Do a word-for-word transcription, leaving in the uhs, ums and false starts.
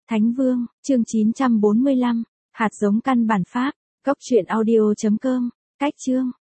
Thánh Vương, chương chín trăm bốn mươi lăm, hạt giống căn bản pháp, cốc truyện audio chấm com, cách chương.